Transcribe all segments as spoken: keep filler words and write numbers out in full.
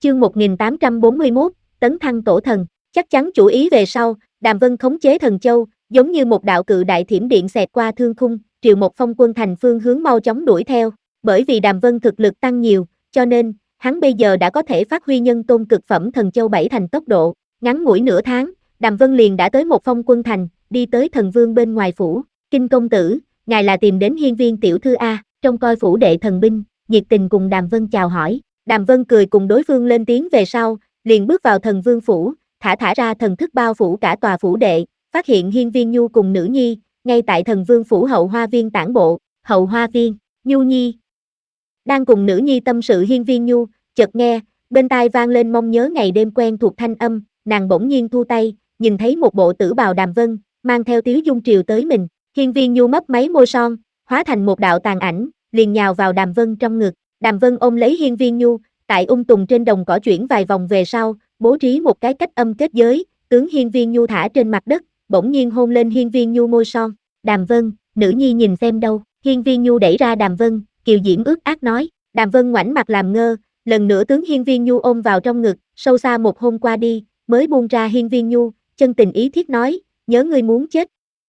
Chương một nghìn tám trăm bốn mươi mốt, tấn thăng tổ thần, chắc chắn chủ ý về sau, Đàm Vân khống chế thần châu, giống như một đạo cự đại thiểm điện xẹt qua thương khung, triệu một phong quân thành phương hướng mau chóng đuổi theo, bởi vì Đàm Vân thực lực tăng nhiều, cho nên, hắn bây giờ đã có thể phát huy nhân tôn cực phẩm thần châu bảy thành tốc độ, ngắn ngủi nửa tháng, Đàm Vân liền đã tới một phong quân thành, đi tới thần vương bên ngoài phủ, Kinh công tử, ngài là tìm đến hiên viên tiểu thư A, trông coi phủ đệ thần binh, nhiệt tình cùng Đàm Vân chào hỏi. Đàm Vân cười cùng đối phương lên tiếng về sau, liền bước vào thần vương phủ, thả thả ra thần thức bao phủ cả tòa phủ đệ, phát hiện hiên viên Nhu cùng nữ nhi, ngay tại thần vương phủ hậu hoa viên tản bộ, hậu hoa viên, Nhu nhi. Đang cùng nữ nhi tâm sự hiên viên Nhu, chợt nghe, bên tai vang lên mong nhớ ngày đêm quen thuộc thanh âm, nàng bỗng nhiên thu tay, nhìn thấy một bộ tử bào Đàm Vân, mang theo tiếu dung triều tới mình, hiên viên Nhu mấp máy môi son, hóa thành một đạo tàn ảnh, liền nhào vào Đàm Vân trong ngực. Đàm Vân ôm lấy hiên viên Nhu, tại ung tùng trên đồng cỏ chuyển vài vòng về sau, bố trí một cái cách âm kết giới, tướng hiên viên Nhu thả trên mặt đất, bỗng nhiên hôn lên hiên viên Nhu môi son. Đàm Vân, nữ nhi nhìn xem đâu, hiên viên Nhu đẩy ra Đàm Vân, kiều diễm ướt át nói. Đàm Vân ngoảnh mặt làm ngơ, lần nữa tướng hiên viên Nhu ôm vào trong ngực, sâu xa một hôn qua đi, mới buông ra hiên viên Nhu, chân tình ý thiết nói, nhớ ngươi muốn chết.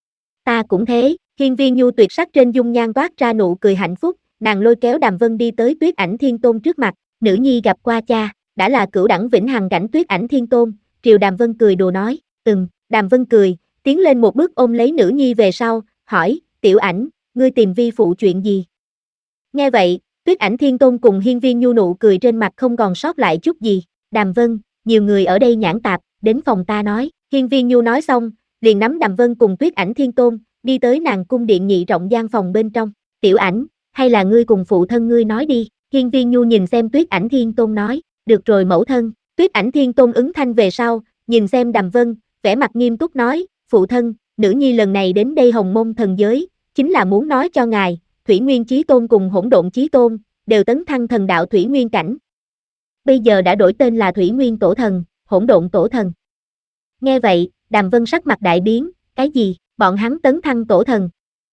Ta cũng thế, hiên viên Nhu tuyệt sắc trên dung nhan toát ra nụ cười hạnh phúc, nàng lôi kéo Đàm Vân đi tới Tuyết Ảnh Thiên Tôn trước mặt, nữ nhi gặp qua cha, đã là cửu đẳng vĩnh hằng cảnh Tuyết Ảnh Thiên Tôn, triều Đàm Vân cười đùa nói, ừm, Đàm Vân cười, tiến lên một bước ôm lấy nữ nhi về sau, hỏi, Tiểu Ảnh, ngươi tìm vi phụ chuyện gì? Nghe vậy, Tuyết Ảnh Thiên Tôn cùng hiên viên Nhu nụ cười trên mặt không còn sót lại chút gì, Đàm Vân, nhiều người ở đây nhãn tạp, đến phòng ta nói, hiên viên Nhu nói xong, liền nắm Đàm Vân cùng Tuyết Ảnh Thiên Tôn, đi tới nàng cung điện nhị rộng gian phòng bên trong, Tiểu Ảnh, hay là ngươi cùng phụ thân ngươi nói đi, hiên viên Nhu nhìn xem Tuyết Ảnh Thiên Tôn nói, được rồi mẫu thân, Tuyết Ảnh Thiên Tôn ứng thanh về sau, nhìn xem Đàm Vân, vẻ mặt nghiêm túc nói, phụ thân, nữ nhi lần này đến đây Hồng Mông thần giới, chính là muốn nói cho ngài, Thủy Nguyên Chí Tôn cùng Hỗn Độn Chí Tôn, đều tấn thăng thần đạo Thủy Nguyên cảnh. Bây giờ đã đổi tên là Thủy Nguyên Tổ Thần, Hỗn Độn Tổ Thần. Nghe vậy, Đàm Vân sắc mặt đại biến, cái gì, bọn hắn tấn thăng Tổ Thần.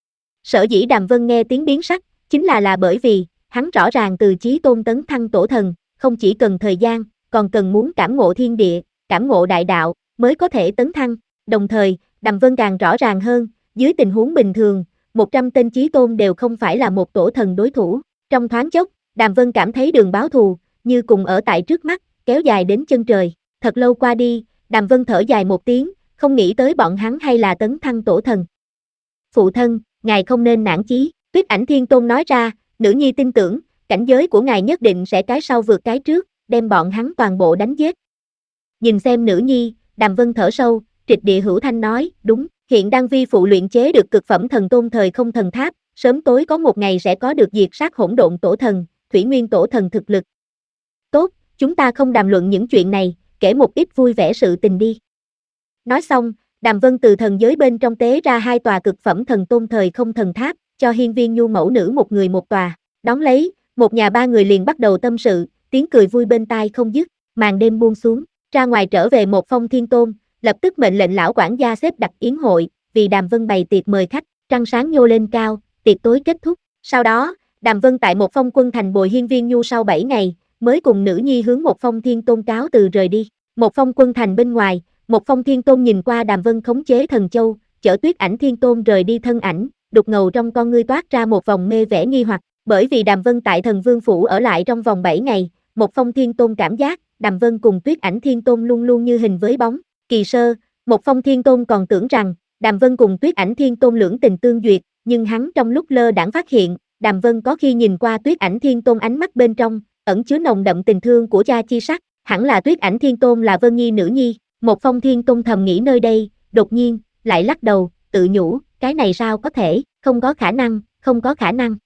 Sở dĩ Đàm Vân nghe tiếng biến sắc, chính là là bởi vì, hắn rõ ràng từ Chí Tôn tấn thăng Tổ Thần, không chỉ cần thời gian, còn cần muốn cảm ngộ thiên địa, cảm ngộ đại đạo, mới có thể tấn thăng. Đồng thời, Đàm Vân càng rõ ràng hơn, dưới tình huống bình thường, một trăm tên Chí Tôn đều không phải là một Tổ Thần đối thủ. Trong thoáng chốc, Đàm Vân cảm thấy đường báo thù, như cùng ở tại trước mắt, kéo dài đến chân trời. Thật lâu qua đi, Đàm Vân thở dài một tiếng, không nghĩ tới bọn hắn hay là tấn thăng Tổ Thần. Phụ thân, ngài không nên nản chí, Tuyết Ảnh Thiên Tôn nói ra, nữ nhi tin tưởng, cảnh giới của ngài nhất định sẽ cái sau vượt cái trước, đem bọn hắn toàn bộ đánh giết. Nhìn xem nữ nhi, Đàm Vân thở sâu, trịch địa hữu thanh nói, đúng, hiện đang vi phụ luyện chế được cực phẩm thần tôn thời không thần tháp, sớm tối có một ngày sẽ có được diệt sát hỗn độn tổ thần, Thủy Nguyên Tổ Thần thực lực. Tốt, chúng ta không đàm luận những chuyện này, kể một ít vui vẻ sự tình đi. Nói xong, Đàm Vân từ thần giới bên trong tế ra hai tòa cực phẩm thần tôn thời không thần tháp, cho hiên viên Nhu mẫu nữ một người một tòa, đón lấy, một nhà ba người liền bắt đầu tâm sự, tiếng cười vui bên tai không dứt, màn đêm buông xuống, ra ngoài trở về một phong thiên tôn, lập tức mệnh lệnh lão quản gia xếp đặt yến hội, vì Đàm Vân bày tiệc mời khách, trăng sáng nhô lên cao, tiệc tối kết thúc, sau đó, Đàm Vân tại một phong quân thành bồi hiên viên Nhu sau bảy ngày, mới cùng nữ nhi hướng một phong thiên tôn cáo từ rời đi, một phong quân thành bên ngoài, một phong thiên tôn nhìn qua Đàm Vân khống chế thần châu, chở Tuyết Ảnh Thiên Tôn rời đi thân ảnh, đục ngầu trong con ngươi toát ra một vòng mê vẻ nghi hoặc, bởi vì Đàm Vân tại thần vương phủ ở lại trong vòng bảy ngày, một phong thiên tôn cảm giác, Đàm Vân cùng Tuyết Ảnh Thiên Tôn luôn luôn như hình với bóng, kỳ sơ, một phong thiên tôn còn tưởng rằng, Đàm Vân cùng Tuyết Ảnh Thiên Tôn lưỡng tình tương duyệt, nhưng hắn trong lúc lơ đãng phát hiện, Đàm Vân có khi nhìn qua Tuyết Ảnh Thiên Tôn ánh mắt bên trong, ẩn chứa nồng đậm tình thương của cha chi sắc, hẳn là Tuyết Ảnh Thiên Tôn là Vân Nhi nữ nhi, một phong thiên tôn thầm nghĩ nơi đây, đột nhiên, lại lắc đầu, tự nhủ, cái này sao có thể, không có khả năng, không có khả năng.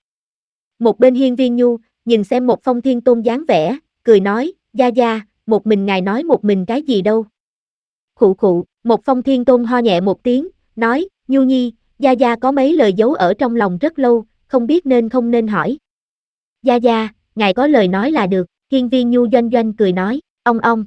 Một bên hiên viên Nhu, nhìn xem một phong thiên tôn dáng vẻ, cười nói, gia gia, một mình ngài nói một mình cái gì đâu. Khụ khụ, một phong thiên tôn ho nhẹ một tiếng, nói, Nhu nhi, gia gia có mấy lời giấu ở trong lòng rất lâu, không biết nên không nên hỏi. Gia gia, ngài có lời nói là được, hiên viên Nhu doanh doanh cười nói, ong ong.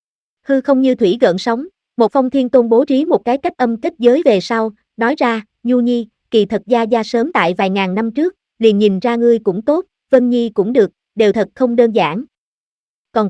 Hư không như thủy gợn sóng, một phong thiên tôn bố trí một cái cách âm kết giới về sau, nói ra, Nhu nhi, kỳ thật gia gia sớm tại vài ngàn năm trước, liền nhìn ra ngươi cũng tốt, Vân Nhi cũng được, đều thật không đơn giản. Còn có,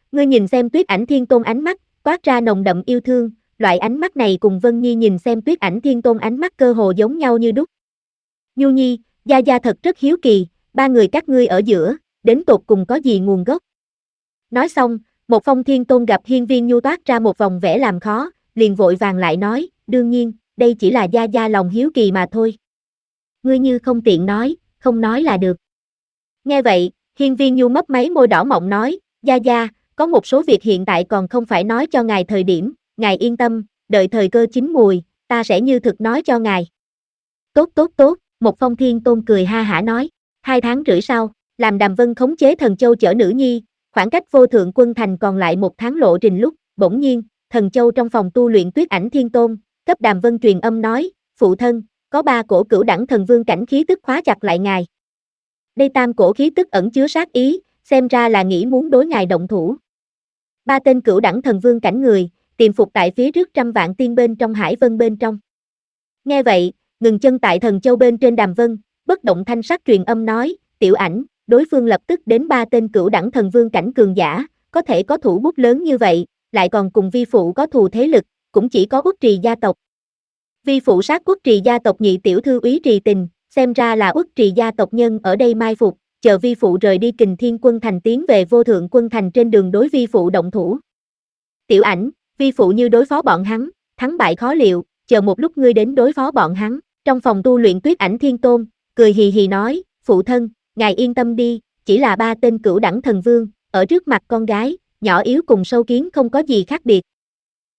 ngươi nhìn xem Tuyết Ảnh Thiên Tôn ánh mắt, toát ra nồng đậm yêu thương, loại ánh mắt này cùng Vân Nhi nhìn xem Tuyết Ảnh Thiên Tôn ánh mắt cơ hồ giống nhau như đúc. Nhu Nhi, Gia Gia thật rất hiếu kỳ, ba người các ngươi ở giữa, đến tột cùng có gì nguồn gốc. Nói xong, một Phong Thiên Tôn gặp Hiên Viên Nhu toát ra một vòng vẻ làm khó, liền vội vàng lại nói, đương nhiên, đây chỉ là Gia Gia lòng hiếu kỳ mà thôi. Ngươi như không tiện nói, không nói là được. Nghe vậy, Hiên Viên Nhu mấp máy môi đỏ mọng nói, Gia Gia, có một số việc hiện tại còn không phải nói cho ngài thời điểm, ngài yên tâm, đợi thời cơ chín mùi, ta sẽ như thực nói cho ngài. Tốt tốt tốt, một Phong Thiên Tôn cười ha hả nói, hai tháng rưỡi sau, làm Đàm Vân khống chế Thần Châu chở nữ nhi, khoảng cách Vô Thượng Quân Thành còn lại một tháng lộ trình lúc, bỗng nhiên, Thần Châu trong phòng tu luyện Tuyết Ảnh Thiên Tôn, cấp Đàm Vân truyền âm nói, phụ thân, có ba cổ cửu đẳng thần vương cảnh khí tức khóa chặt lại ngài. Đây tam cổ khí tức ẩn chứa sát ý, xem ra là nghĩ muốn đối ngài động thủ. Ba tên cửu đẳng thần vương cảnh người, tiềm phục tại phía trước trăm vạn tiên bên trong hải vân bên trong. Nghe vậy, ngừng chân tại Thần Châu bên trên Đàm Vân, bất động thanh sắc truyền âm nói, Tiểu Ảnh, đối phương lập tức đến ba tên cửu đẳng thần vương cảnh cường giả, có thể có thủ bút lớn như vậy, lại còn cùng vi phụ có thù thế lực, cũng chỉ có Uất Trì gia tộc. Vi phụ sát Uất Trì gia tộc nhị tiểu thư Úy Trì Tình, xem ra là Uất Trì gia tộc nhân ở đây mai phục, chờ vi phụ rời đi Kình Thiên Quân Thành tiến về Vô Thượng Quân Thành trên đường đối vi phụ động thủ. Tiểu Ảnh, vi phụ như đối phó bọn hắn, thắng bại khó liệu, chờ một lúc ngươi đến đối phó bọn hắn. Trong phòng tu luyện Tuyết Ảnh Thiên Tôn, cười hì hì nói, phụ thân, ngài yên tâm đi, chỉ là ba tên cửu đẳng thần vương, ở trước mặt con gái, nhỏ yếu cùng sâu kiến không có gì khác biệt,